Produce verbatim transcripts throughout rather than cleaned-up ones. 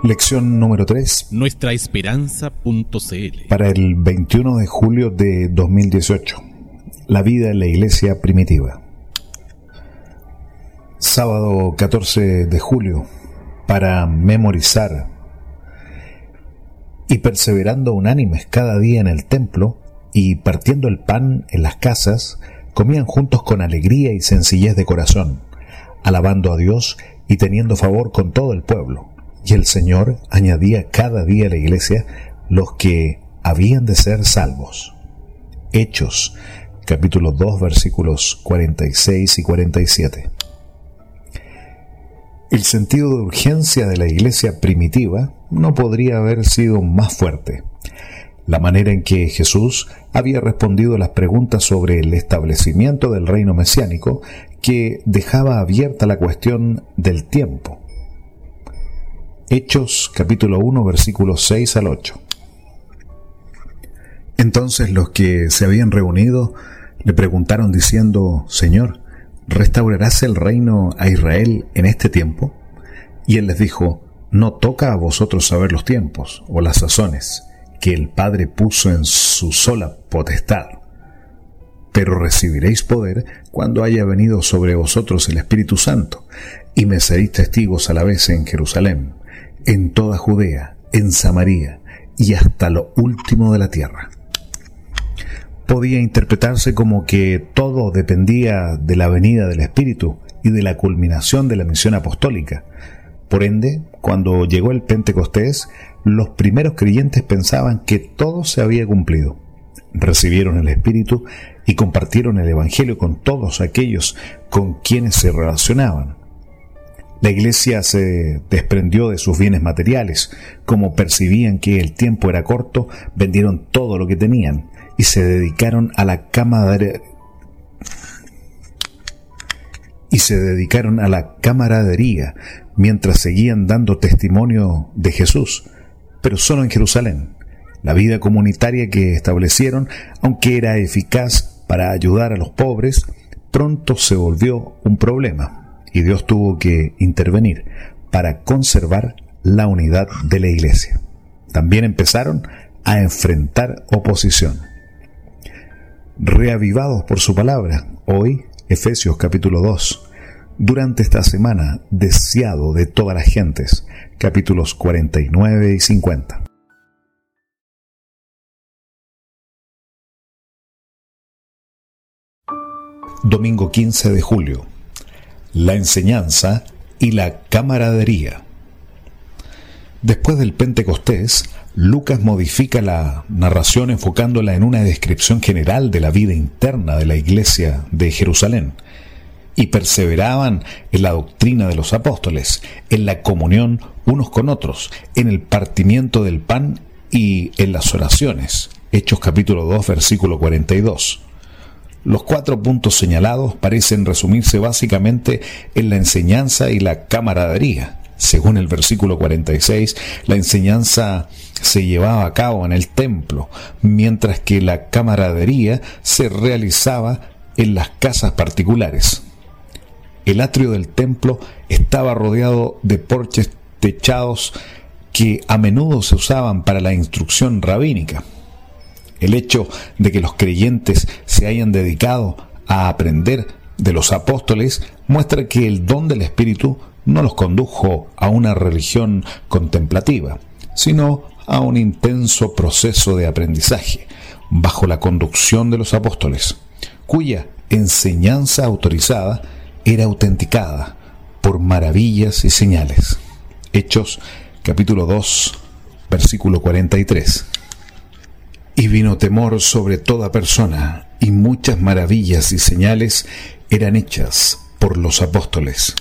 Lección número tres. nuestra esperanza punto c l. Para el veintiuno de julio de dos mil dieciocho. La vida en la iglesia primitiva. Sábado catorce de julio. Para memorizar. Y perseverando unánimes cada día en el templo, y partiendo el pan en las casas, comían juntos con alegría y sencillez de corazón, alabando a Dios y teniendo favor con todo el pueblo. Y el Señor añadía cada día a la iglesia los que habían de ser salvos. Hechos, capítulo dos, versículos cuarenta y seis y cuarenta y siete. El sentido de urgencia de la iglesia primitiva no podría haber sido más fuerte. La manera en que Jesús había respondido a las preguntas sobre el establecimiento del reino mesiánico, que dejaba abierta la cuestión del tiempo. Hechos capítulo uno, versículos seis al ocho. Entonces los que se habían reunido le preguntaron diciendo: Señor, ¿restaurarás el reino a Israel en este tiempo? Y él les dijo: No toca a vosotros saber los tiempos o las sazones que el Padre puso en su sola potestad. Pero recibiréis poder cuando haya venido sobre vosotros el Espíritu Santo, y me seréis testigos a la vez en Jerusalén, en toda Judea, en Samaria y hasta lo último de la tierra. Podía interpretarse como que todo dependía de la venida del Espíritu y de la culminación de la misión apostólica. Por ende, cuando llegó el Pentecostés, los primeros creyentes pensaban que todo se había cumplido. Recibieron el Espíritu y compartieron el Evangelio con todos aquellos con quienes se relacionaban. La iglesia se desprendió de sus bienes materiales. Como percibían que el tiempo era corto, vendieron todo lo que tenían y se dedicaron a la camaradería y se dedicaron a la camaradería mientras seguían dando testimonio de Jesús, pero solo en Jerusalén. La vida comunitaria que establecieron, aunque era eficaz para ayudar a los pobres, pronto se volvió un problema, y Dios tuvo que intervenir para conservar la unidad de la iglesia. También empezaron a enfrentar oposición. Reavivados por su palabra, hoy, Efesios capítulo dos, durante esta semana, deseado de todas las gentes, capítulos cuarenta y nueve y cincuenta. Domingo quince de julio. La enseñanza y la camaradería. Después del Pentecostés, Lucas modifica la narración enfocándola en una descripción general de la vida interna de la iglesia de Jerusalén. Y perseveraban en la doctrina de los apóstoles, en la comunión unos con otros, en el partimiento del pan y en las oraciones. Hechos capítulo dos, versículo cuarenta y dos. Los cuatro puntos señalados parecen resumirse básicamente en la enseñanza y la camaradería. Según el versículo cuarenta y seis, la enseñanza se llevaba a cabo en el templo, mientras que la camaradería se realizaba en las casas particulares. El atrio del templo estaba rodeado de porches techados que a menudo se usaban para la instrucción rabínica. El hecho de que los creyentes se hayan dedicado a aprender de los apóstoles muestra que el don del Espíritu no los condujo a una religión contemplativa, sino a un intenso proceso de aprendizaje, bajo la conducción de los apóstoles, cuya enseñanza autorizada era autenticada por maravillas y señales. Hechos capítulo dos, versículo cuarenta y tres. Y vino temor sobre toda persona, y muchas maravillas y señales eran hechas por los apóstoles.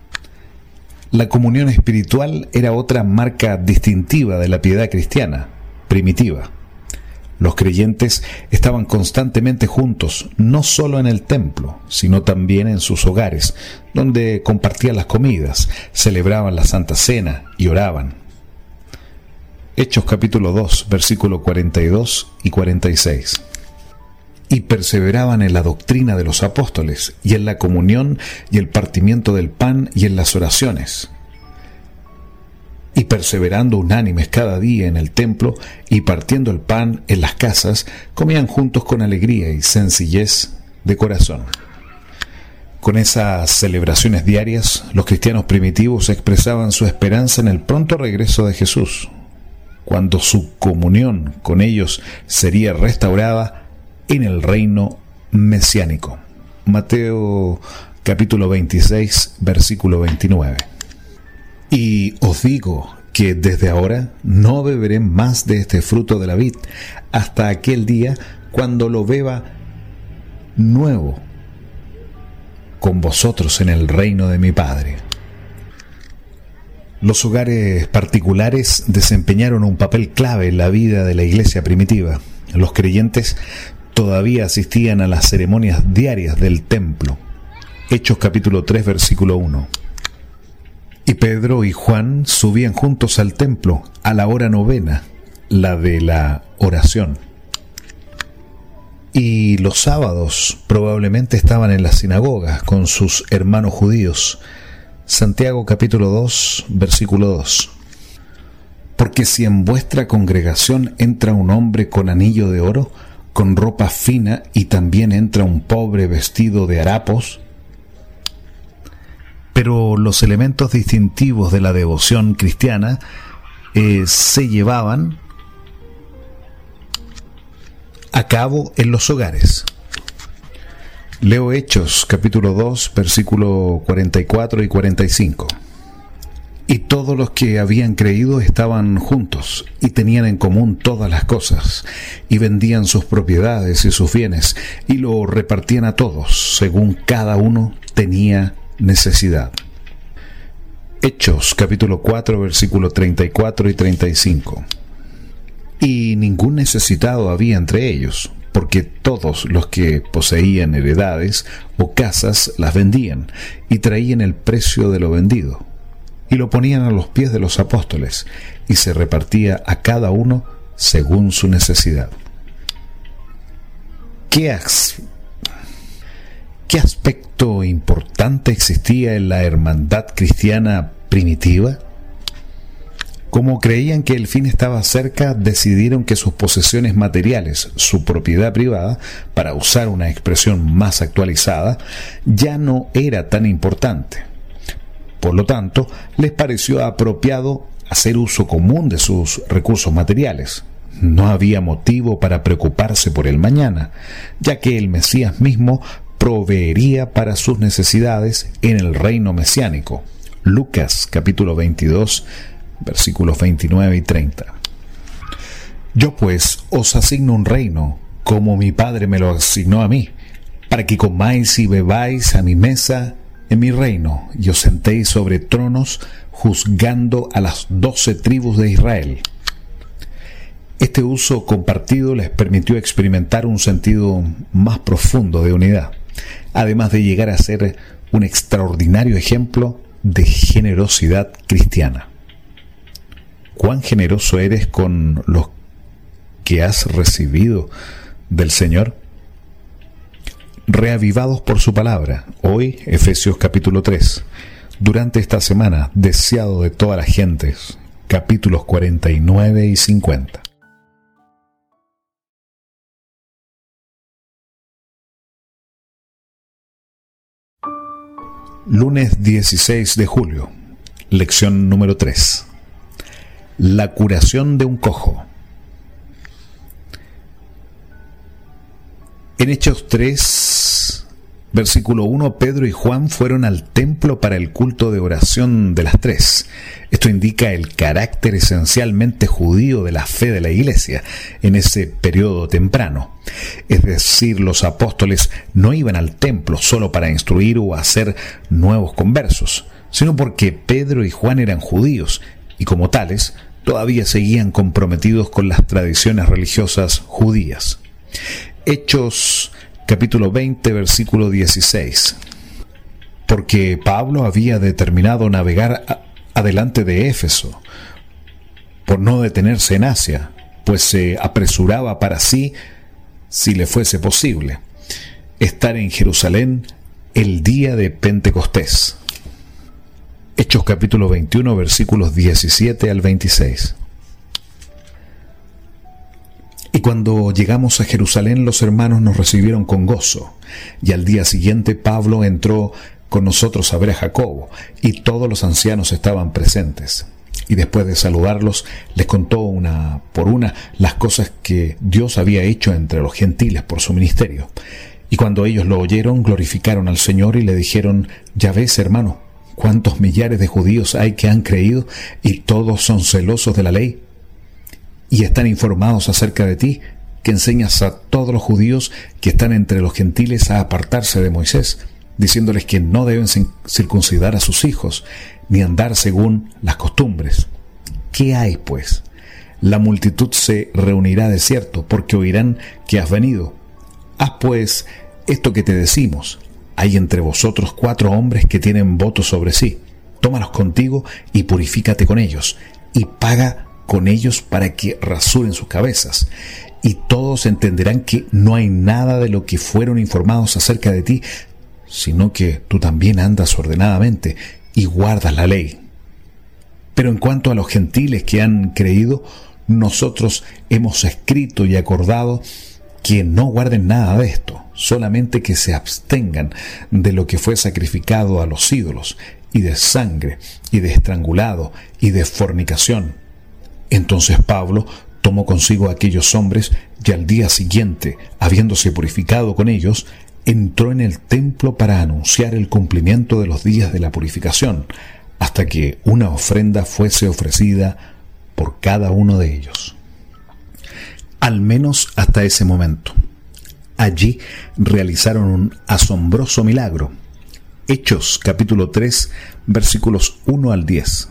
La comunión espiritual era otra marca distintiva de la piedad cristiana primitiva. Los creyentes estaban constantemente juntos, no solo en el templo, sino también en sus hogares, donde compartían las comidas, celebraban la Santa Cena y oraban. Hechos capítulo dos, versículo cuarenta y dos y cuarenta y seis. Y perseveraban en la doctrina de los apóstoles, y en la comunión, y el partimiento del pan, y en las oraciones. y perseverando unánimes cada día en el templo y partiendo el pan en las casas, comían juntos con alegría y sencillez de corazón. Con esas celebraciones diarias, los cristianos primitivos expresaban su esperanza en el pronto regreso de Jesús, cuando su comunión con ellos sería restaurada en el reino mesiánico. Mateo capítulo veintiséis, versículo veintinueve. Y os digo que desde ahora no beberé más de este fruto de la vid hasta aquel día cuando lo beba nuevo con vosotros en el reino de mi Padre. Los hogares particulares desempeñaron un papel clave en la vida de la iglesia primitiva. Los creyentes todavía asistían a las ceremonias diarias del templo. Hechos capítulo tres, versículo uno. Y Pedro y Juan subían juntos al templo a la hora novena, la de la oración. Y los sábados probablemente estaban en las sinagogas con sus hermanos judíos. Santiago capítulo dos, versículo dos. Porque si en vuestra congregación entra un hombre con anillo de oro, con ropa fina, y también entra un pobre vestido de harapos, pero los elementos distintivos de la devoción cristiana eh, se llevaban a cabo en los hogares. Leo Hechos capítulo dos, versículo cuarenta y cuatro y cuarenta y cinco. Y todos los que habían creído estaban juntos y tenían en común todas las cosas, y vendían sus propiedades y sus bienes, y lo repartían a todos, según cada uno tenía necesidad. Hechos capítulo cuatro, versículo treinta y cuatro y treinta y cinco. Y ningún necesitado había entre ellos, porque todos los que poseían heredades o casas las vendían y traían el precio de lo vendido y lo ponían a los pies de los apóstoles, y se repartía a cada uno según su necesidad. ¿Qué, as- ¿Qué aspecto importante existía en la hermandad cristiana primitiva? Como creían que el fin estaba cerca, decidieron que sus posesiones materiales, su propiedad privada, para usar una expresión más actualizada, ya no era tan importante. Por lo tanto, les pareció apropiado hacer uso común de sus recursos materiales. No había motivo para preocuparse por el mañana, ya que el Mesías mismo proveería para sus necesidades en el reino mesiánico. Lucas capítulo veintidós, versículos veintinueve y treinta. Yo pues os asigno un reino, como mi Padre me lo asignó a mí, para que comáis y bebáis a mi mesa en mi reino, y os sentéis sobre tronos, juzgando a las doce tribus de Israel. Este uso compartido les permitió experimentar un sentido más profundo de unidad, además de llegar a ser un extraordinario ejemplo de generosidad cristiana. ¿Cuán generoso eres con los que has recibido del Señor? Reavivados por su palabra, hoy Efesios capítulo tres, durante esta semana, deseado de todas las gentes, capítulos cuarenta y nueve y cincuenta. Lunes dieciséis de julio, lección número tres. La curación de un cojo. En Hechos tres, versículo uno, Pedro y Juan fueron al templo para el culto de oración de las tres. Esto indica el carácter esencialmente judío de la fe de la iglesia en ese periodo temprano. Es decir, los apóstoles no iban al templo solo para instruir o hacer nuevos conversos, sino porque Pedro y Juan eran judíos y como tales todavía seguían comprometidos con las tradiciones religiosas judías. Hechos capítulo veinte, versículo dieciséis. Porque Pablo había determinado navegar a, adelante de Éfeso, por no detenerse en Asia, pues se apresuraba para sí, si le fuese posible, estar en Jerusalén el día de Pentecostés. Hechos capítulo veintiuno, versículos diecisiete al veintiséis. Y cuando llegamos a Jerusalén, los hermanos nos recibieron con gozo, y al día siguiente Pablo entró con nosotros a ver a Jacobo, y todos los ancianos estaban presentes. Y después de saludarlos, les contó una por una las cosas que Dios había hecho entre los gentiles por su ministerio. Y cuando ellos lo oyeron, glorificaron al Señor y le dijeron: ya ves, hermano, cuántos millares de judíos hay que han creído, y todos son celosos de la ley, y están informados acerca de ti, que enseñas a todos los judíos que están entre los gentiles a apartarse de Moisés, diciéndoles que no deben circuncidar a sus hijos, ni andar según las costumbres. ¿Qué hay, pues? La multitud se reunirá de cierto, porque oirán que has venido. Haz, pues, esto que te decimos. Hay entre vosotros cuatro hombres que tienen voto sobre sí. Tómalos contigo y purifícate con ellos, y paga con ellos para que rasuren sus cabezas. Y todos entenderán que no hay nada de lo que fueron informados acerca de ti, sino que tú también andas ordenadamente y guardas la ley. Pero en cuanto a los gentiles que han creído, nosotros hemos escrito y acordado que no guarden nada de esto, solamente que se abstengan de lo que fue sacrificado a los ídolos, y de sangre, y de estrangulado, y de fornicación. Entonces Pablo tomó consigo a aquellos hombres, y al día siguiente, habiéndose purificado con ellos, entró en el templo para anunciar el cumplimiento de los días de la purificación, hasta que una ofrenda fuese ofrecida por cada uno de ellos. Al menos hasta ese momento. Allí realizaron un asombroso milagro. Hechos capítulo tres, versículos uno al diez.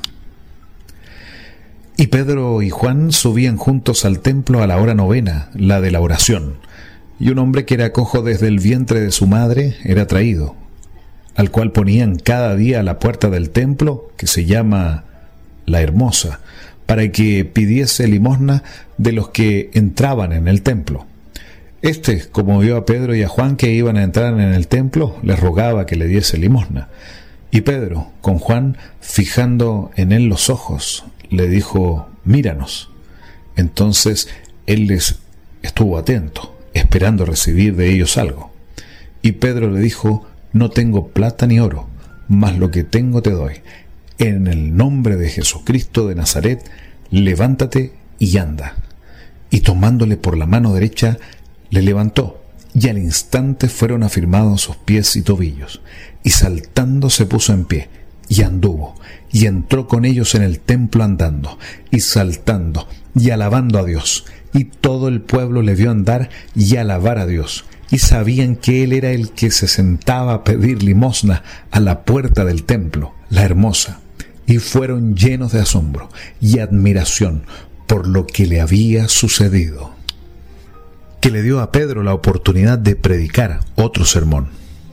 Y Pedro y Juan subían juntos al templo a la hora novena, la de la oración. Y un hombre que era cojo desde el vientre de su madre era traído, al cual ponían cada día a la puerta del templo, que se llama La Hermosa, para que pidiese limosna de los que entraban en el templo. Este, como vio a Pedro y a Juan que iban a entrar en el templo, les rogaba que le diese limosna. Y Pedro, con Juan, fijando en él los ojos, le dijo: míranos. Entonces él les estuvo atento, esperando recibir de ellos algo. Y Pedro le dijo: no tengo plata ni oro, mas lo que tengo te doy. En el nombre de Jesucristo de Nazaret, levántate y anda. Y tomándole por la mano derecha, le levantó, y al instante fueron afirmados sus pies y tobillos. Y saltando se puso en pie, y anduvo, y entró con ellos en el templo andando, y saltando, y alabando a Dios. Y todo el pueblo le vio andar y alabar a Dios, y sabían que él era el que se sentaba a pedir limosna a la puerta del templo, La Hermosa. Y fueron llenos de asombro y admiración por lo que le había sucedido, que le dio a Pedro la oportunidad de predicar otro sermón.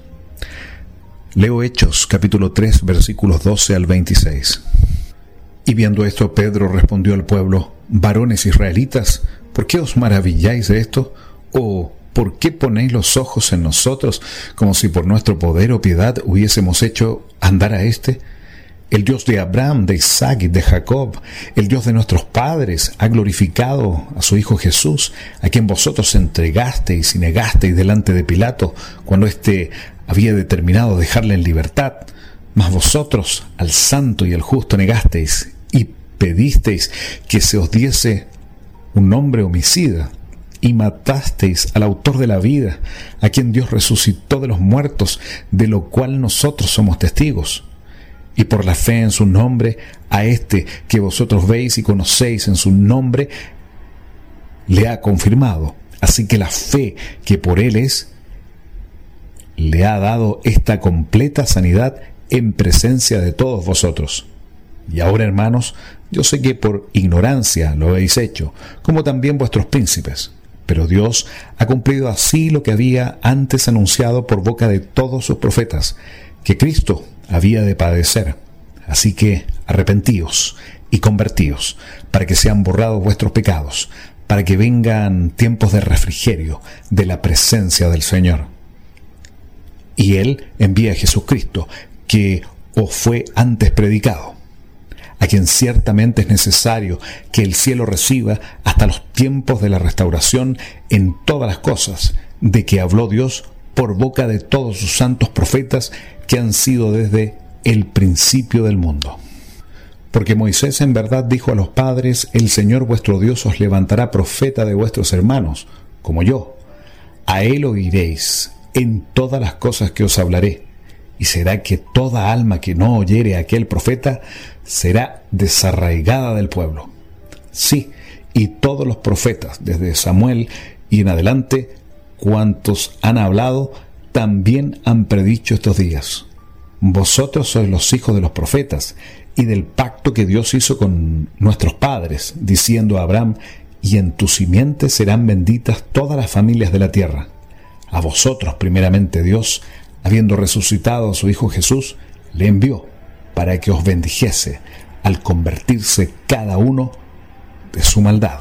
Leo Hechos capítulo tres, versículos doce al veintiséis. Y viendo esto, Pedro respondió al pueblo: varones israelitas, ¿por qué os maravilláis de esto? ¿O por qué ponéis los ojos en nosotros, como si por nuestro poder o piedad hubiésemos hecho andar a éste? El Dios de Abraham, de Isaac y de Jacob, el Dios de nuestros padres, ha glorificado a su Hijo Jesús, a quien vosotros entregasteis y negasteis delante de Pilato, cuando éste había determinado dejarle en libertad. Mas vosotros al santo y al justo negasteis, y pedisteis que se os diese un hombre homicida, y matasteis al autor de la vida, a quien Dios resucitó de los muertos, de lo cual nosotros somos testigos. Y por la fe en su nombre, a este que vosotros veis y conocéis en su nombre, le ha confirmado. Así que la fe que por él es, le ha dado esta completa sanidad en presencia de todos vosotros. Y ahora, hermanos, yo sé que por ignorancia lo habéis hecho, como también vuestros príncipes. Pero Dios ha cumplido así lo que había antes anunciado por boca de todos sus profetas, que Cristo había de padecer. Así que arrepentíos y convertíos, para que sean borrados vuestros pecados, para que vengan tiempos de refrigerio de la presencia del Señor. Y Él envía a Jesucristo, que os fue antes predicado, a quien ciertamente es necesario que el cielo reciba hasta los tiempos de la restauración en todas las cosas, de que habló Dios por boca de todos sus santos profetas que han sido desde el principio del mundo. Porque Moisés en verdad dijo a los padres: el Señor vuestro Dios os levantará profeta de vuestros hermanos, como yo. A él oiréis en todas las cosas que os hablaré, y será que toda alma que no oyere a aquel profeta será desarraigada del pueblo. Sí, y todos los profetas, desde Samuel y en adelante, cuantos han hablado, también han predicho estos días. Vosotros sois los hijos de los profetas y del pacto que Dios hizo con nuestros padres, diciendo a Abraham: y en tu simiente serán benditas todas las familias de la tierra. A vosotros, primeramente, Dios, habiendo resucitado a su Hijo Jesús, le envió para que os bendijese al convertirse cada uno de su maldad.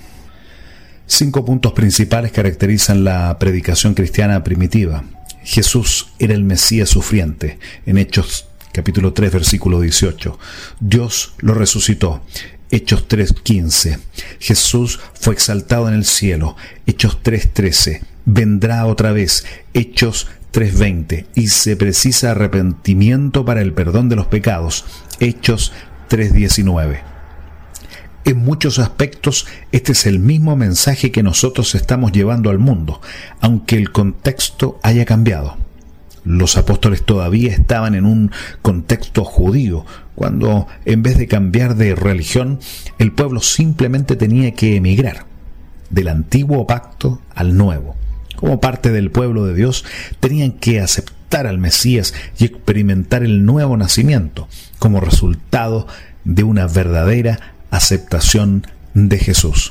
Cinco puntos principales caracterizan la predicación cristiana primitiva. Jesús era el Mesías sufriente, en Hechos capítulo tres, versículo dieciocho. Dios lo resucitó, Hechos tres, quince. Jesús fue exaltado en el cielo, Hechos tres, trece. Vendrá otra vez, Hechos tres, veinte. Y se precisa arrepentimiento para el perdón de los pecados, Hechos tres, diecinueve. En muchos aspectos, este es el mismo mensaje que nosotros estamos llevando al mundo, aunque el contexto haya cambiado. Los apóstoles todavía estaban en un contexto judío, cuando en vez de cambiar de religión, el pueblo simplemente tenía que emigrar del antiguo pacto al nuevo. Como parte del pueblo de Dios, tenían que aceptar al Mesías y experimentar el nuevo nacimiento como resultado de una verdadera aceptación de Jesús.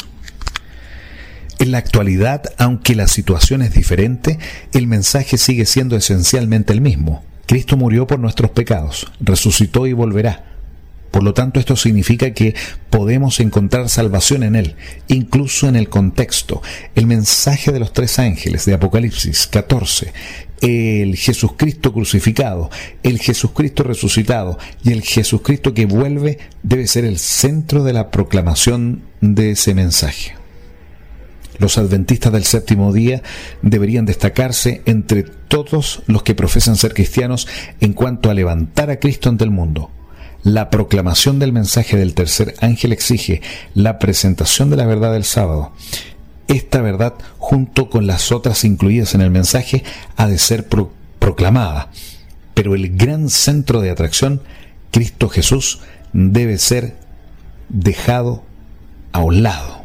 En la actualidad, aunque la situación es diferente, el mensaje sigue siendo esencialmente el mismo. Cristo murió por nuestros pecados, resucitó y volverá. Por lo tanto, esto significa que podemos encontrar salvación en Él, incluso en el contexto. El mensaje de los tres ángeles de Apocalipsis catorce, el Jesucristo crucificado, el Jesucristo resucitado y el Jesucristo que vuelve debe ser el centro de la proclamación de ese mensaje. Los adventistas del séptimo día deberían destacarse entre todos los que profesan ser cristianos en cuanto a levantar a Cristo ante el mundo. La proclamación del mensaje del tercer ángel exige la presentación de la verdad del sábado. Esta verdad, junto con las otras incluidas en el mensaje, ha de ser pro- proclamada. Pero el gran centro de atracción, Cristo Jesús, debe ser dejado a un lado.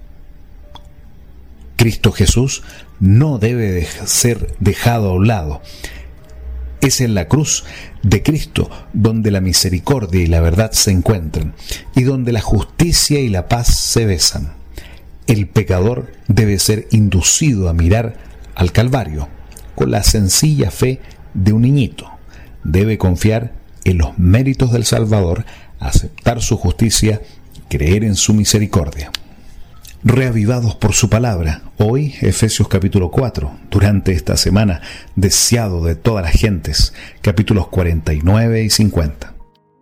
Cristo Jesús no debe de ser dejado a un lado. Es en la cruz de Cristo donde la misericordia y la verdad se encuentran y donde la justicia y la paz se besan. El pecador debe ser inducido a mirar al Calvario con la sencilla fe de un niñito. Debe confiar en los méritos del Salvador, aceptar su justicia, creer en su misericordia. Reavivados por su palabra, hoy Efesios capítulo cuatro, durante esta semana, deseado de todas las gentes, capítulos cuarenta y nueve y cincuenta.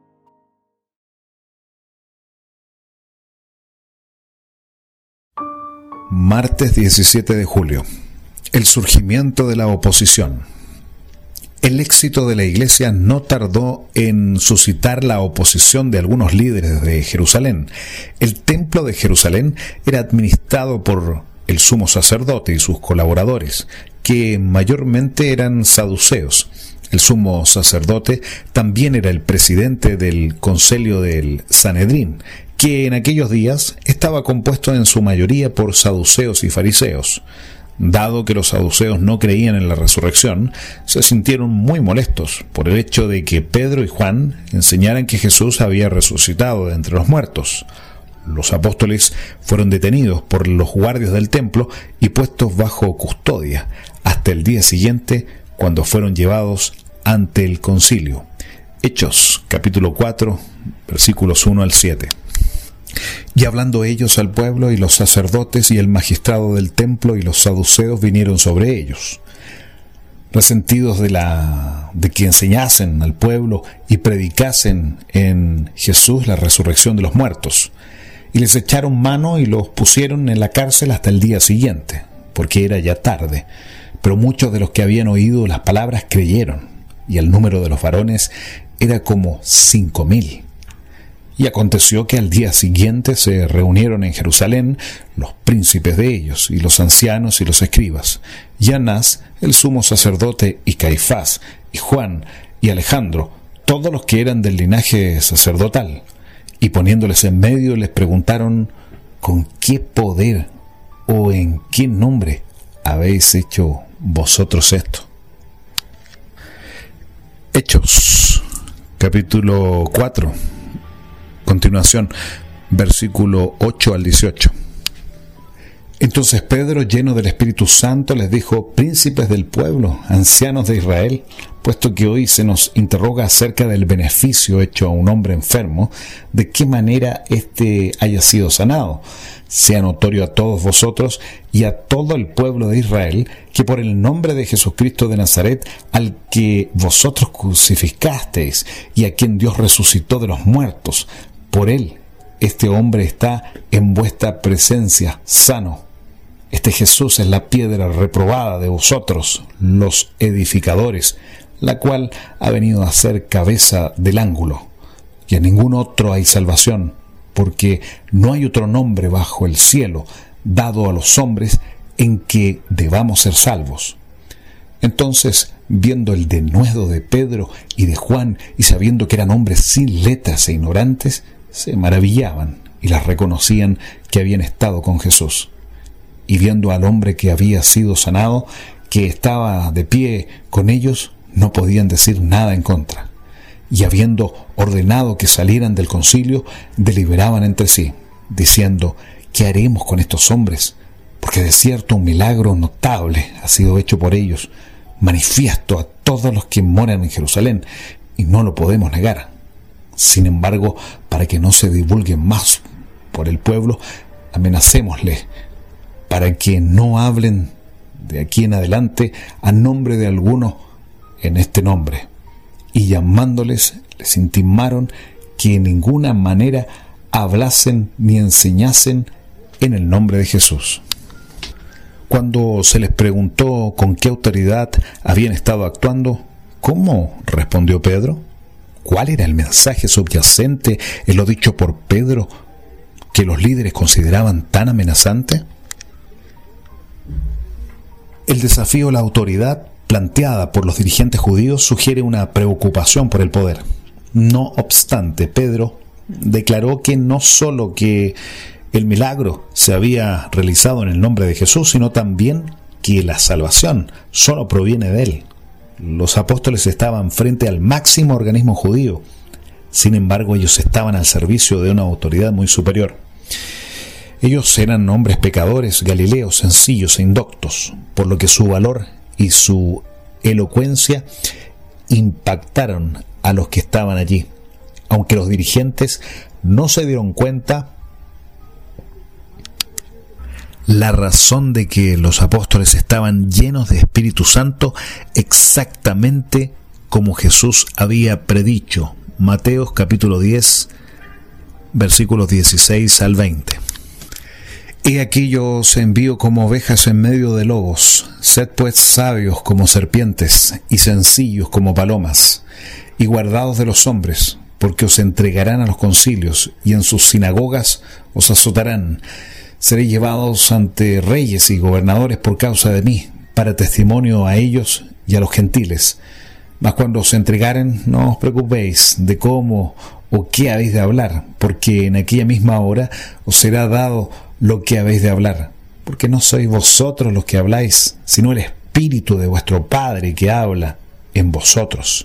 Martes diecisiete de julio. El surgimiento de la oposición. El éxito de la Iglesia no tardó en suscitar la oposición de algunos líderes de Jerusalén. El templo de Jerusalén era administrado por el sumo sacerdote y sus colaboradores, que mayormente eran saduceos. El sumo sacerdote también era el presidente del concilio del Sanedrín, que en aquellos días estaba compuesto en su mayoría por saduceos y fariseos. Dado que los saduceos no creían en la resurrección, se sintieron muy molestos por el hecho de que Pedro y Juan enseñaran que Jesús había resucitado de entre los muertos. Los apóstoles fueron detenidos por los guardias del templo y puestos bajo custodia hasta el día siguiente, cuando fueron llevados ante el concilio. Hechos, capítulo cuatro, versículos uno al siete. Y hablando ellos al pueblo, y los sacerdotes y el magistrado del templo y los saduceos vinieron sobre ellos. resentidos de, la, de que enseñasen al pueblo y predicasen en Jesús la resurrección de los muertos. Y les echaron mano y los pusieron en la cárcel hasta el día siguiente, porque era ya tarde. Pero muchos de los que habían oído las palabras creyeron, y el número de los varones era como cinco mil. Y aconteció que al día siguiente se reunieron en Jerusalén los príncipes de ellos, y los ancianos y los escribas, y Anás, el sumo sacerdote, y Caifás, y Juan, y Alejandro, todos los que eran del linaje sacerdotal. Y poniéndoles en medio les preguntaron: ¿con qué poder o en qué nombre habéis hecho vosotros esto? Hechos, capítulo cuatro, continuación, versículo ocho al dieciocho. Entonces Pedro, lleno del Espíritu Santo, les dijo: príncipes del pueblo, ancianos de Israel, puesto que hoy se nos interroga acerca del beneficio hecho a un hombre enfermo, de qué manera éste haya sido sanado, sea notorio a todos vosotros y a todo el pueblo de Israel, que por el nombre de Jesucristo de Nazaret, al que vosotros crucificasteis y a quien Dios resucitó de los muertos, por él este hombre está en vuestra presencia sano. Este Jesús es la piedra reprobada de vosotros, los edificadores, la cual ha venido a ser cabeza del ángulo. Y a ningún otro hay salvación, porque no hay otro nombre bajo el cielo dado a los hombres en que debamos ser salvos. Entonces, viendo el denuedo de Pedro y de Juan, y sabiendo que eran hombres sin letras e ignorantes, se maravillaban y las reconocían que habían estado con Jesús. Y viendo al hombre que había sido sanado, que estaba de pie con ellos, no podían decir nada en contra. Y habiendo ordenado que salieran del concilio, deliberaban entre sí, diciendo: ¿qué haremos con estos hombres? Porque de cierto un milagro notable ha sido hecho por ellos, manifiesto a todos los que moran en Jerusalén, y no lo podemos negar. Sin embargo, para que no se divulgue más por el pueblo, amenacémosles, para que no hablen de aquí en adelante a nombre de alguno en este nombre. Y llamándoles, les intimaron que en ninguna manera hablasen ni enseñasen en el nombre de Jesús. Cuando se les preguntó con qué autoridad habían estado actuando, ¿cómo respondió Pedro? ¿Cuál era el mensaje subyacente en lo dicho por Pedro que los líderes consideraban tan amenazante? El desafío a la autoridad planteada por los dirigentes judíos sugiere una preocupación por el poder. No obstante, Pedro declaró que no solo que el milagro se había realizado en el nombre de Jesús, sino también que la salvación solo proviene de él. Los apóstoles estaban frente al máximo organismo judío. Sin embargo, ellos estaban al servicio de una autoridad muy superior. Ellos eran hombres pecadores, galileos, sencillos e indoctos, por lo que su valor y su elocuencia impactaron a los que estaban allí. Aunque los dirigentes no se dieron cuenta, la razón de que los apóstoles estaban llenos de Espíritu Santo exactamente como Jesús había predicho. Mateo capítulo diez, versículos dieciséis al veinte. He aquí yo os envío como ovejas en medio de lobos. Sed pues sabios como serpientes y sencillos como palomas, y guardaos de los hombres, porque os entregarán a los concilios, y en sus sinagogas os azotarán. Seréis llevados ante reyes y gobernadores por causa de mí, para testimonio a ellos y a los gentiles. Mas cuando os entregaren, no os preocupéis de cómo o qué habéis de hablar, porque en aquella misma hora os será dado lo que habéis de hablar, porque no sois vosotros los que habláis, sino el Espíritu de vuestro Padre que habla en vosotros.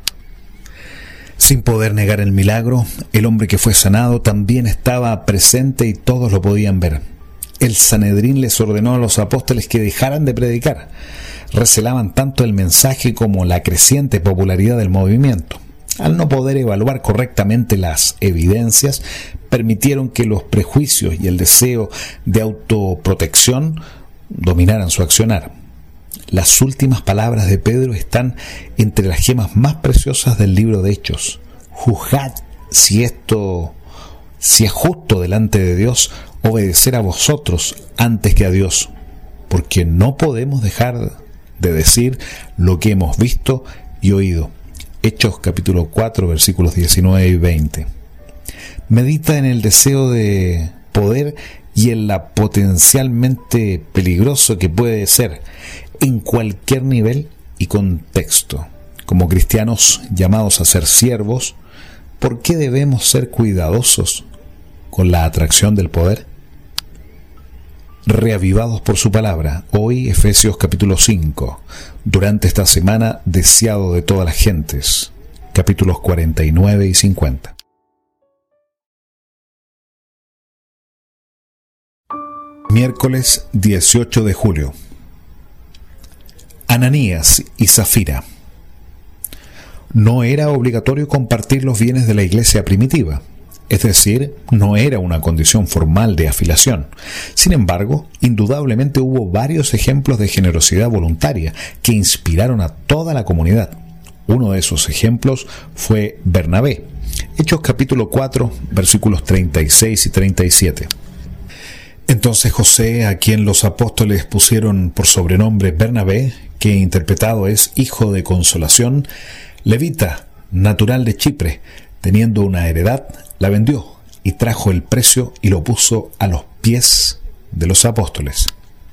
Sin poder negar el milagro, el hombre que fue sanado también estaba presente y todos lo podían ver. El Sanedrín les ordenó a los apóstoles que dejaran de predicar. Recelaban tanto el mensaje como la creciente popularidad del movimiento. Al no poder evaluar correctamente las evidencias, permitieron que los prejuicios y el deseo de autoprotección dominaran su accionar. las últimas palabras de Pedro están entre las gemas más preciosas del libro de Hechos. Juzgad si esto, si es justo delante de Dios obedecer a vosotros antes que a Dios, porque no podemos dejar de decir lo que hemos visto y oído. Hechos capítulo cuatro, versículos diecinueve y veinte. Medita en el deseo de poder y en la potencialmente peligroso que puede ser en cualquier nivel y contexto. Como cristianos llamados a ser siervos, ¿por qué debemos ser cuidadosos con la atracción del poder? Reavivados por su palabra, hoy Efesios capítulo cinco, durante esta semana deseado de todas las gentes, capítulos cuarenta y nueve y cincuenta. Miércoles dieciocho de julio. Ananías y Zafira. No era obligatorio compartir los bienes de la iglesia primitiva, es decir, no era una condición formal de afiliación. Sin embargo, indudablemente hubo varios ejemplos de generosidad voluntaria que inspiraron a toda la comunidad. Uno de esos ejemplos fue Bernabé. Hechos capítulo cuatro, versículos treinta y seis y treinta y siete. Entonces José, a quien los apóstoles pusieron por sobrenombre Bernabé, que interpretado es hijo de consolación, levita, natural de Chipre, teniendo una heredad, la vendió y trajo el precio y lo puso a los pies de los apóstoles,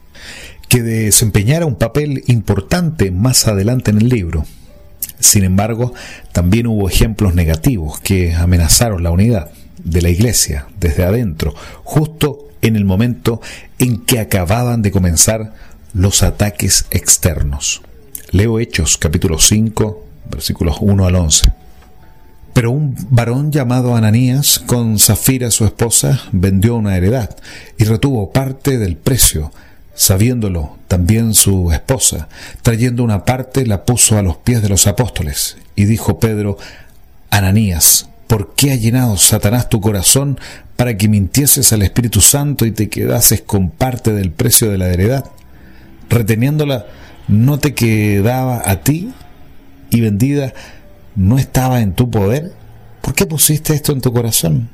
que desempeñara un papel importante más adelante en el libro. Sin embargo, también hubo ejemplos negativos que amenazaron la unidad de la iglesia desde adentro, justo en el momento en que acababan de comenzar los ataques externos. Leo Hechos capítulo cinco, versículos uno al once. Pero un varón llamado Ananías, con Zafira su esposa, vendió una heredad y retuvo parte del precio, sabiéndolo también su esposa. Trayendo una parte, la puso a los pies de los apóstoles. Y dijo Pedro: Ananías, ¿por qué ha llenado Satanás tu corazón para que mintieses al Espíritu Santo y te quedases con parte del precio de la heredad? Reteniéndola, ¿no te quedaba a ti? Y vendida, ¿no estaba en tu poder? ¿Por qué pusiste esto en tu corazón?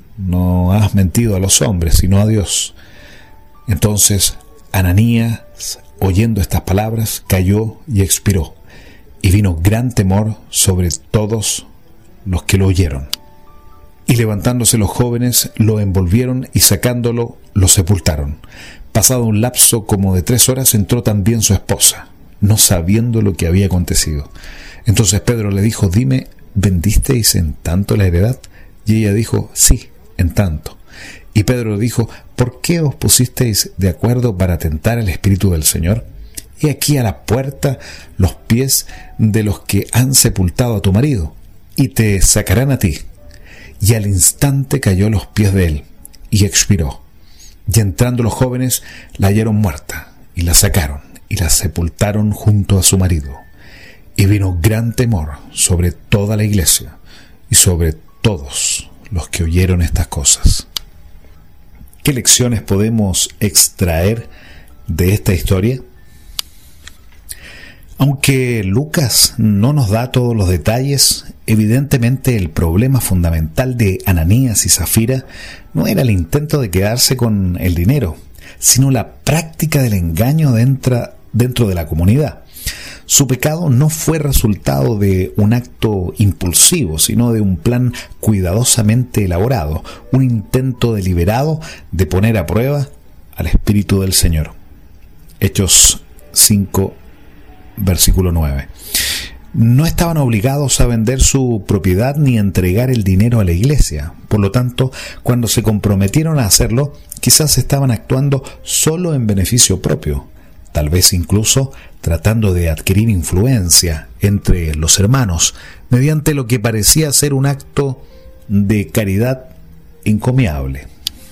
No has mentido a los hombres, sino a Dios. Entonces Ananías, oyendo estas palabras, cayó y expiró, y vino gran temor sobre todos los que lo oyeron. Y levantándose los jóvenes, lo envolvieron y sacándolo, lo sepultaron. Pasado un lapso como de tres horas, entró también su esposa, no sabiendo lo que había acontecido. Entonces Pedro le dijo: Dime, ¿vendisteis en tanto la heredad? Y ella dijo: Sí, en tanto. Y Pedro dijo: ¿Por qué os pusisteis de acuerdo para tentar al Espíritu del Señor? He aquí a la puerta los pies de los que han sepultado a tu marido, y te sacarán a ti. Y al instante cayó a los pies de él, y expiró. Y entrando los jóvenes, la hallaron muerta, y la sacaron, y la sepultaron junto a su marido. Y vino gran temor sobre toda la iglesia, y sobre todos los que oyeron estas cosas. ¿Qué lecciones podemos extraer de esta historia? Aunque Lucas no nos da todos los detalles, evidentemente el problema fundamental de Ananías y Zafira no era el intento de quedarse con el dinero, sino la práctica del engaño dentro, dentro de la comunidad. Su pecado no fue resultado de un acto impulsivo, sino de un plan cuidadosamente elaborado, un intento deliberado de poner a prueba al Espíritu del Señor. Hechos cinco, versículo nueve. No estaban obligados a vender su propiedad ni a entregar el dinero a la iglesia. Por lo tanto, cuando se comprometieron a hacerlo, quizás estaban actuando solo en beneficio propio, tal vez incluso tratando de adquirir influencia entre los hermanos mediante lo que parecía ser un acto de caridad encomiable.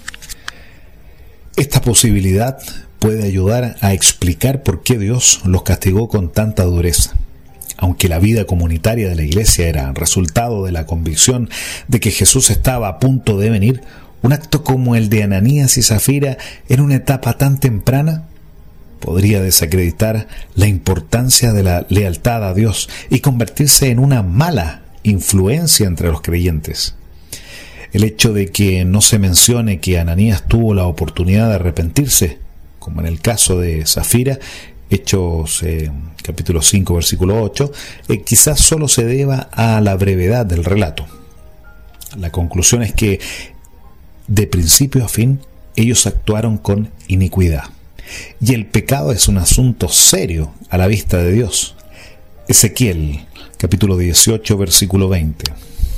Esta posibilidad puede ayudar a explicar por qué Dios los castigó con tanta dureza. Aunque la vida comunitaria de la iglesia era resultado de la convicción de que Jesús estaba a punto de venir, un acto como el de Ananías y Zafira en una etapa tan temprana podría desacreditar la importancia de la lealtad a Dios y convertirse en una mala influencia entre los creyentes. El hecho de que no se mencione que Ananías tuvo la oportunidad de arrepentirse, como en el caso de Safira, Hechos eh, capítulo cinco, versículo ocho, eh, quizás solo se deba a la brevedad del relato. La conclusión es que de principio a fin ellos actuaron con iniquidad. Y el pecado es un asunto serio a la vista de Dios. Ezequiel, capítulo dieciocho, versículo veinte.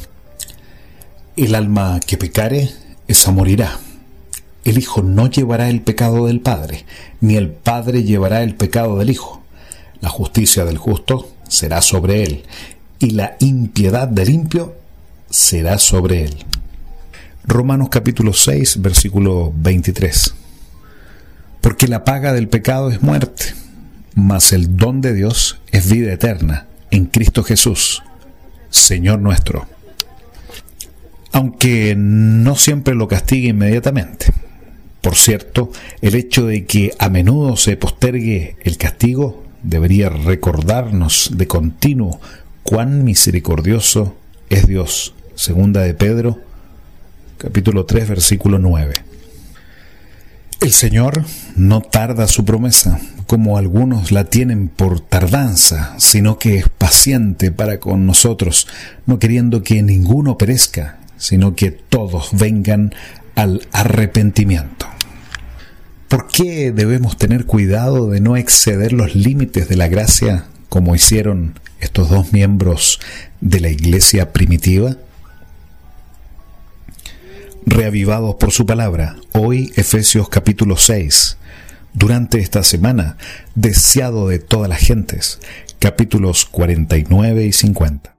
El alma que pecare, esa morirá. El hijo no llevará el pecado del padre, ni el padre llevará el pecado del hijo. La justicia del justo será sobre él, y la impiedad del impío será sobre él. Romanos capítulo seis, versículo veintitrés. Porque la paga del pecado es muerte, mas el don de Dios es vida eterna en Cristo Jesús, Señor nuestro. Aunque no siempre lo castigue inmediatamente. Por cierto, el hecho de que a menudo se postergue el castigo debería recordarnos de continuo cuán misericordioso es Dios. Segunda de Pedro, capítulo tres, versículo nueve. El Señor no tarda su promesa, como algunos la tienen por tardanza, sino que es paciente para con nosotros, no queriendo que ninguno perezca, sino que todos vengan al arrepentimiento. ¿Por qué debemos tener cuidado de no exceder los límites de la gracia como hicieron estos dos miembros de la iglesia primitiva? Reavivados por su palabra, hoy Efesios capítulo seis, durante esta semana, deseado de todas las gentes, capítulos cuarenta y nueve y cincuenta.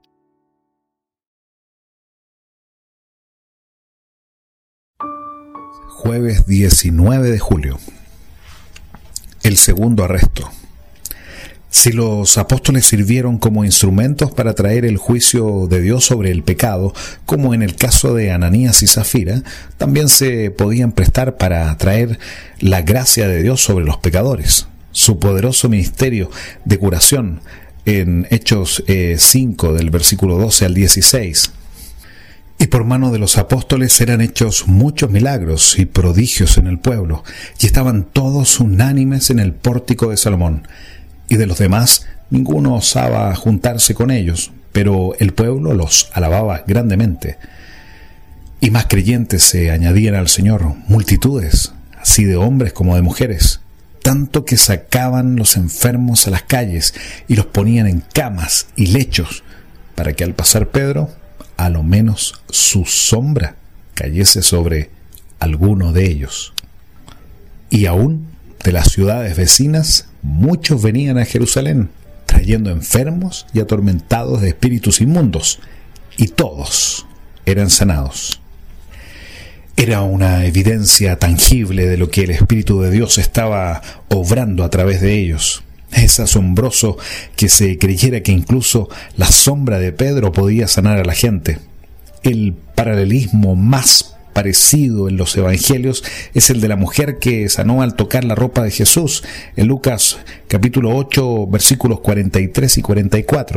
Jueves diecinueve de julio. El segundo arresto. Si los apóstoles sirvieron como instrumentos para traer el juicio de Dios sobre el pecado, como en el caso de Ananías y Safira, también se podían prestar para traer la gracia de Dios sobre los pecadores. Su poderoso ministerio de curación en Hechos eh, cinco, del versículo doce al dieciséis. Y por mano de los apóstoles eran hechos muchos milagros y prodigios en el pueblo, y estaban todos unánimes en el pórtico de Salomón. Y de los demás, ninguno osaba juntarse con ellos, pero el pueblo los alababa grandemente. Y más creyentes se añadían al Señor, multitudes, así de hombres como de mujeres, tanto que sacaban los enfermos a las calles y los ponían en camas y lechos, para que al pasar Pedro, a lo menos su sombra cayese sobre alguno de ellos. Y aún de las ciudades vecinas, muchos venían a Jerusalén, trayendo enfermos y atormentados de espíritus inmundos, y todos eran sanados. Era una evidencia tangible de lo que el Espíritu de Dios estaba obrando a través de ellos. Es asombroso que se creyera que incluso la sombra de Pedro podía sanar a la gente. El paralelismo más parecido en los evangelios es el de la mujer que sanó al tocar la ropa de Jesús, en Lucas capítulo ocho, versículos cuarenta y tres y cuarenta y cuatro.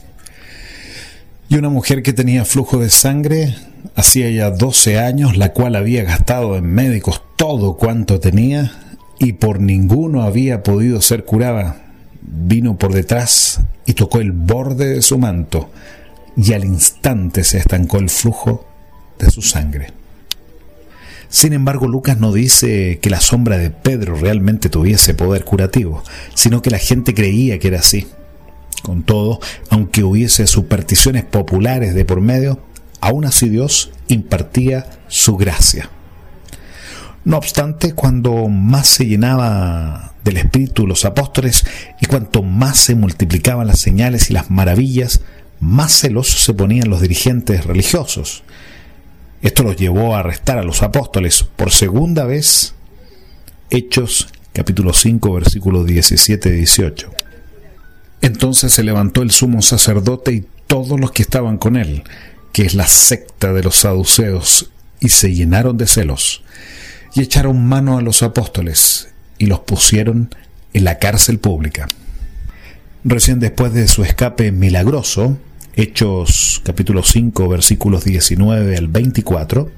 Y una mujer que tenía flujo de sangre hacía ya doce años, la cual había gastado en médicos todo cuanto tenía, y por ninguno había podido ser curada, vino por detrás y tocó el borde de su manto, y al instante se estancó el flujo de su sangre. Sin embargo, Lucas no dice que la sombra de Pedro realmente tuviese poder curativo, sino que la gente creía que era así. Con todo, aunque hubiese supersticiones populares de por medio, aún así Dios impartía su gracia. No obstante, cuando más se llenaba del Espíritu los apóstoles y cuanto más se multiplicaban las señales y las maravillas, más celosos se ponían los dirigentes religiosos. Esto los llevó a arrestar a los apóstoles por segunda vez. Hechos capítulo cinco, versículos diecisiete y dieciocho. Entonces se levantó el sumo sacerdote y todos los que estaban con él, que es la secta de los saduceos, y se llenaron de celos, y echaron mano a los apóstoles, y los pusieron en la cárcel pública. Recién después de su escape milagroso, Hechos capítulo cinco, versículos diecinueve al veinticuatro,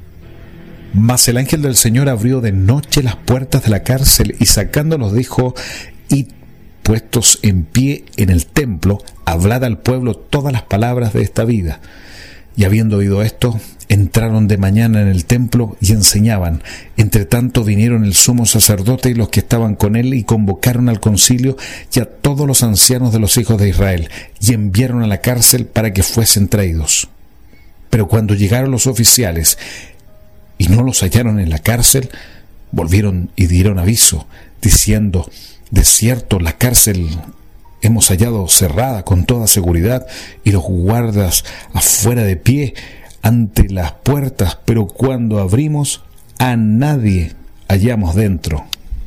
mas el ángel del Señor abrió de noche las puertas de la cárcel y sacándolos dijo: id puestos en pie en el templo, hablad al pueblo todas las palabras de esta vida. Y habiendo oído esto, entraron de mañana en el templo y enseñaban. Entre tanto vinieron el sumo sacerdote y los que estaban con él y convocaron al concilio y a todos los ancianos de los hijos de Israel y enviaron a la cárcel para que fuesen traídos. Pero cuando llegaron los oficiales y no los hallaron en la cárcel, volvieron y dieron aviso, diciendo: de cierto, la cárcel hemos hallado cerrada con toda seguridad y los guardas afuera de pie ante las puertas, pero cuando abrimos, a nadie hallamos dentro.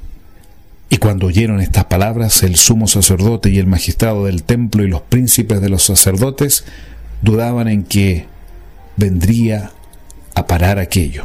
Y cuando oyeron estas palabras, el sumo sacerdote y el magistrado del templo y los príncipes de los sacerdotes dudaban en que vendría a parar aquello.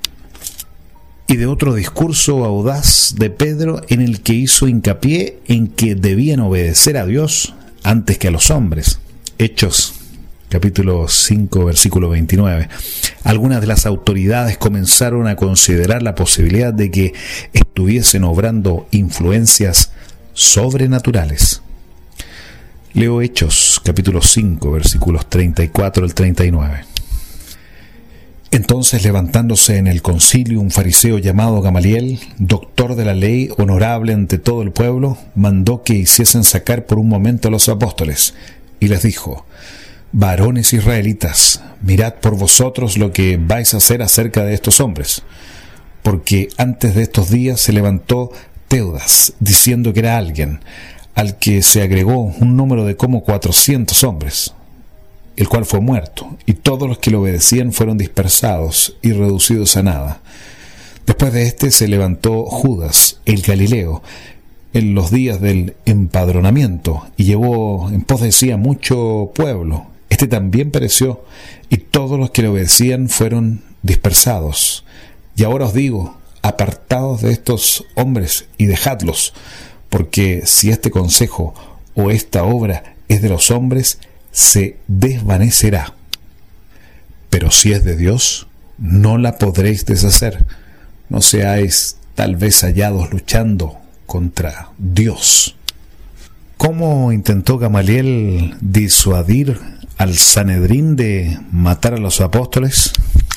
Y de otro discurso audaz de Pedro, en el que hizo hincapié en que debían obedecer a Dios antes que a los hombres. Hechos capítulo cinco, versículo veintinueve. Algunas de las autoridades comenzaron a considerar la posibilidad de que estuviesen obrando influencias sobrenaturales. Leo Hechos capítulo cinco, versículos treinta y cuatro al treinta y nueve. Entonces, levantándose en el concilio un fariseo llamado Gamaliel, doctor de la ley, honorable ante todo el pueblo, mandó que hiciesen sacar por un momento a los apóstoles, y les dijo: varones israelitas, mirad por vosotros lo que vais a hacer acerca de estos hombres, porque antes de estos días se levantó Teudas, diciendo que era alguien, al que se agregó un número de como cuatrocientos hombres, el cual fue muerto, y todos los que le obedecían fueron dispersados y reducidos a nada. Después de éste se levantó Judas, el Galileo, en los días del empadronamiento, y llevó en pos de sí a mucho pueblo. Este también pereció, y todos los que le obedecían fueron dispersados. Y ahora os digo, apartaos de estos hombres y dejadlos, porque si este consejo o esta obra es de los hombres, se desvanecerá. Pero si es de Dios, no la podréis deshacer. No seáis tal vez hallados luchando contra Dios. ¿Cómo intentó Gamaliel disuadir al Sanedrín de matar a los apóstoles?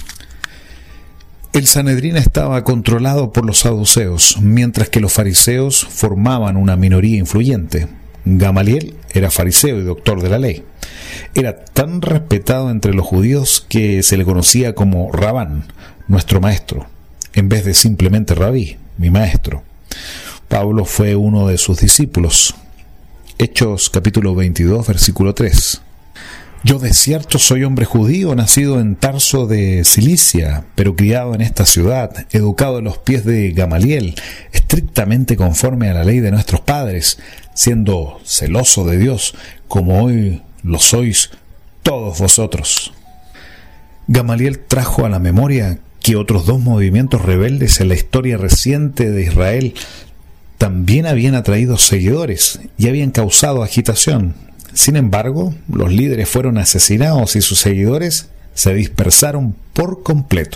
El Sanedrín estaba controlado por los saduceos, mientras que los fariseos formaban una minoría influyente. Gamaliel era fariseo y doctor de la ley. Era tan respetado entre los judíos que se le conocía como Rabán, nuestro maestro, en vez de simplemente Rabí, mi maestro. Pablo fue uno de sus discípulos. Hechos capítulo veintidós, versículo tres. Yo de cierto soy hombre judío, nacido en Tarso de Cilicia, pero criado en esta ciudad, educado a los pies de Gamaliel, estrictamente conforme a la ley de nuestros padres, siendo celoso de Dios, como hoy lo sois todos vosotros. Gamaliel trajo a la memoria que otros dos movimientos rebeldes en la historia reciente de Israel también habían atraído seguidores y habían causado agitación. Sin embargo, los líderes fueron asesinados y sus seguidores se dispersaron por completo.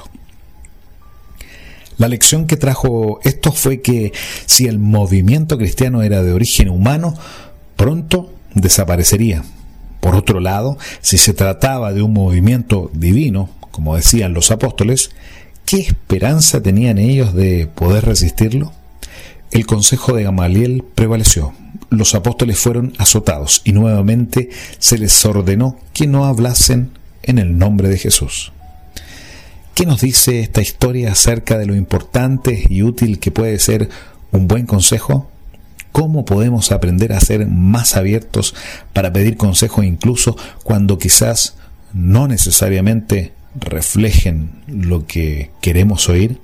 La lección que trajo esto fue que si el movimiento cristiano era de origen humano, pronto desaparecería. Por otro lado, si se trataba de un movimiento divino, como decían los apóstoles, ¿qué esperanza tenían ellos de poder resistirlo? El consejo de Gamaliel prevaleció. Los apóstoles fueron azotados y nuevamente se les ordenó que no hablasen en el nombre de Jesús. ¿Qué nos dice esta historia acerca de lo importante y útil que puede ser un buen consejo? ¿Cómo podemos aprender a ser más abiertos para pedir consejo incluso cuando quizás no necesariamente reflejen lo que queremos oír?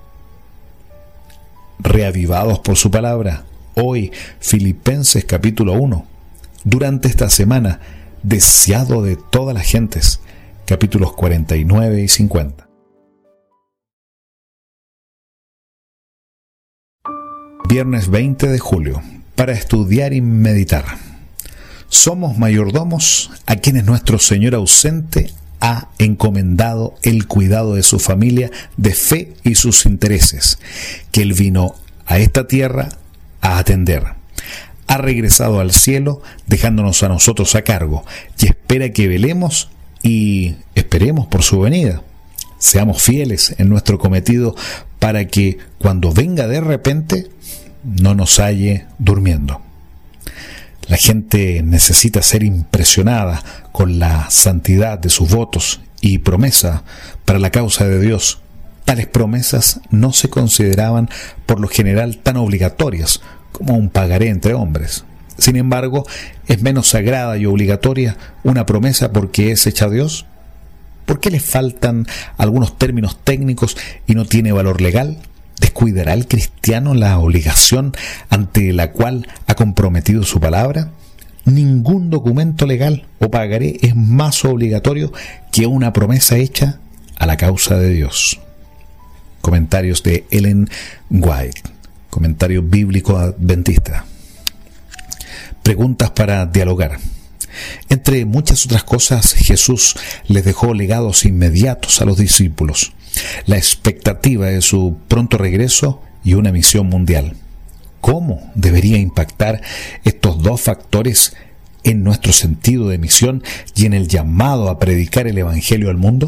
Reavivados por su palabra, hoy Filipenses capítulo uno, durante esta semana, deseado de todas las gentes, capítulos cuarenta y nueve y cincuenta. viernes veinte de julio, para estudiar y meditar. Somos mayordomos a quienes nuestro Señor ausente ha encomendado el cuidado de su familia, de fe y sus intereses, que Él vino a esta tierra a atender. Ha regresado al cielo, dejándonos a nosotros a cargo, y espera que velemos y esperemos por su venida. Seamos fieles en nuestro cometido para que cuando venga de repente no nos halle durmiendo. La gente necesita ser impresionada con la santidad de sus votos y promesa para la causa de Dios. Tales promesas no se consideraban por lo general tan obligatorias como un pagaré entre hombres. Sin embargo, es menos sagrada y obligatoria una promesa porque es hecha a Dios. ¿Por qué le faltan algunos términos técnicos y no tiene valor legal? ¿Descuidará el cristiano la obligación ante la cual ha comprometido su palabra? Ningún documento legal o pagaré es más obligatorio que una promesa hecha a la causa de Dios. Comentarios de Ellen White, comentario bíblico adventista. Preguntas para dialogar. Entre muchas otras cosas, Jesús les dejó legados inmediatos a los discípulos: la expectativa de su pronto regreso y una misión mundial. ¿Cómo debería impactar estos dos factores en nuestro sentido de misión y en el llamado a predicar el Evangelio al mundo?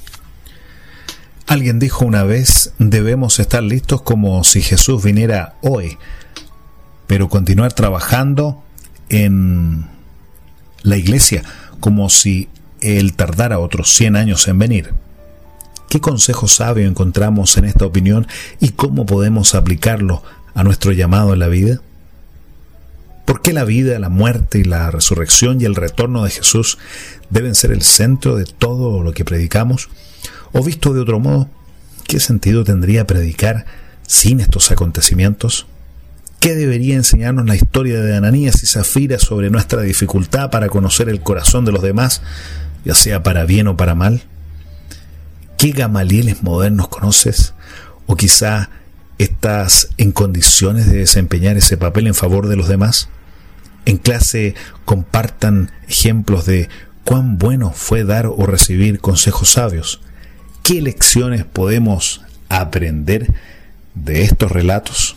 Alguien dijo una vez: debemos estar listos como si Jesús viniera hoy, pero continuar trabajando en la iglesia como si Él tardara otros cien años en venir. ¿Qué consejo sabio encontramos en esta opinión y cómo podemos aplicarlo a nuestro llamado en la vida? ¿Por qué la vida, la muerte y la resurrección y el retorno de Jesús deben ser el centro de todo lo que predicamos? O visto de otro modo, ¿qué sentido tendría predicar sin estos acontecimientos? ¿Qué debería enseñarnos la historia de Ananías y Zafira sobre nuestra dificultad para conocer el corazón de los demás, ya sea para bien o para mal? ¿Qué Gamalieles modernos conoces? ¿O quizá estás en condiciones de desempeñar ese papel en favor de los demás? En clase compartan ejemplos de cuán bueno fue dar o recibir consejos sabios. ¿Qué lecciones podemos aprender de estos relatos?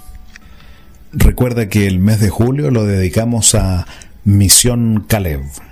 Recuerda que el mes de julio lo dedicamos a Misión Caleb.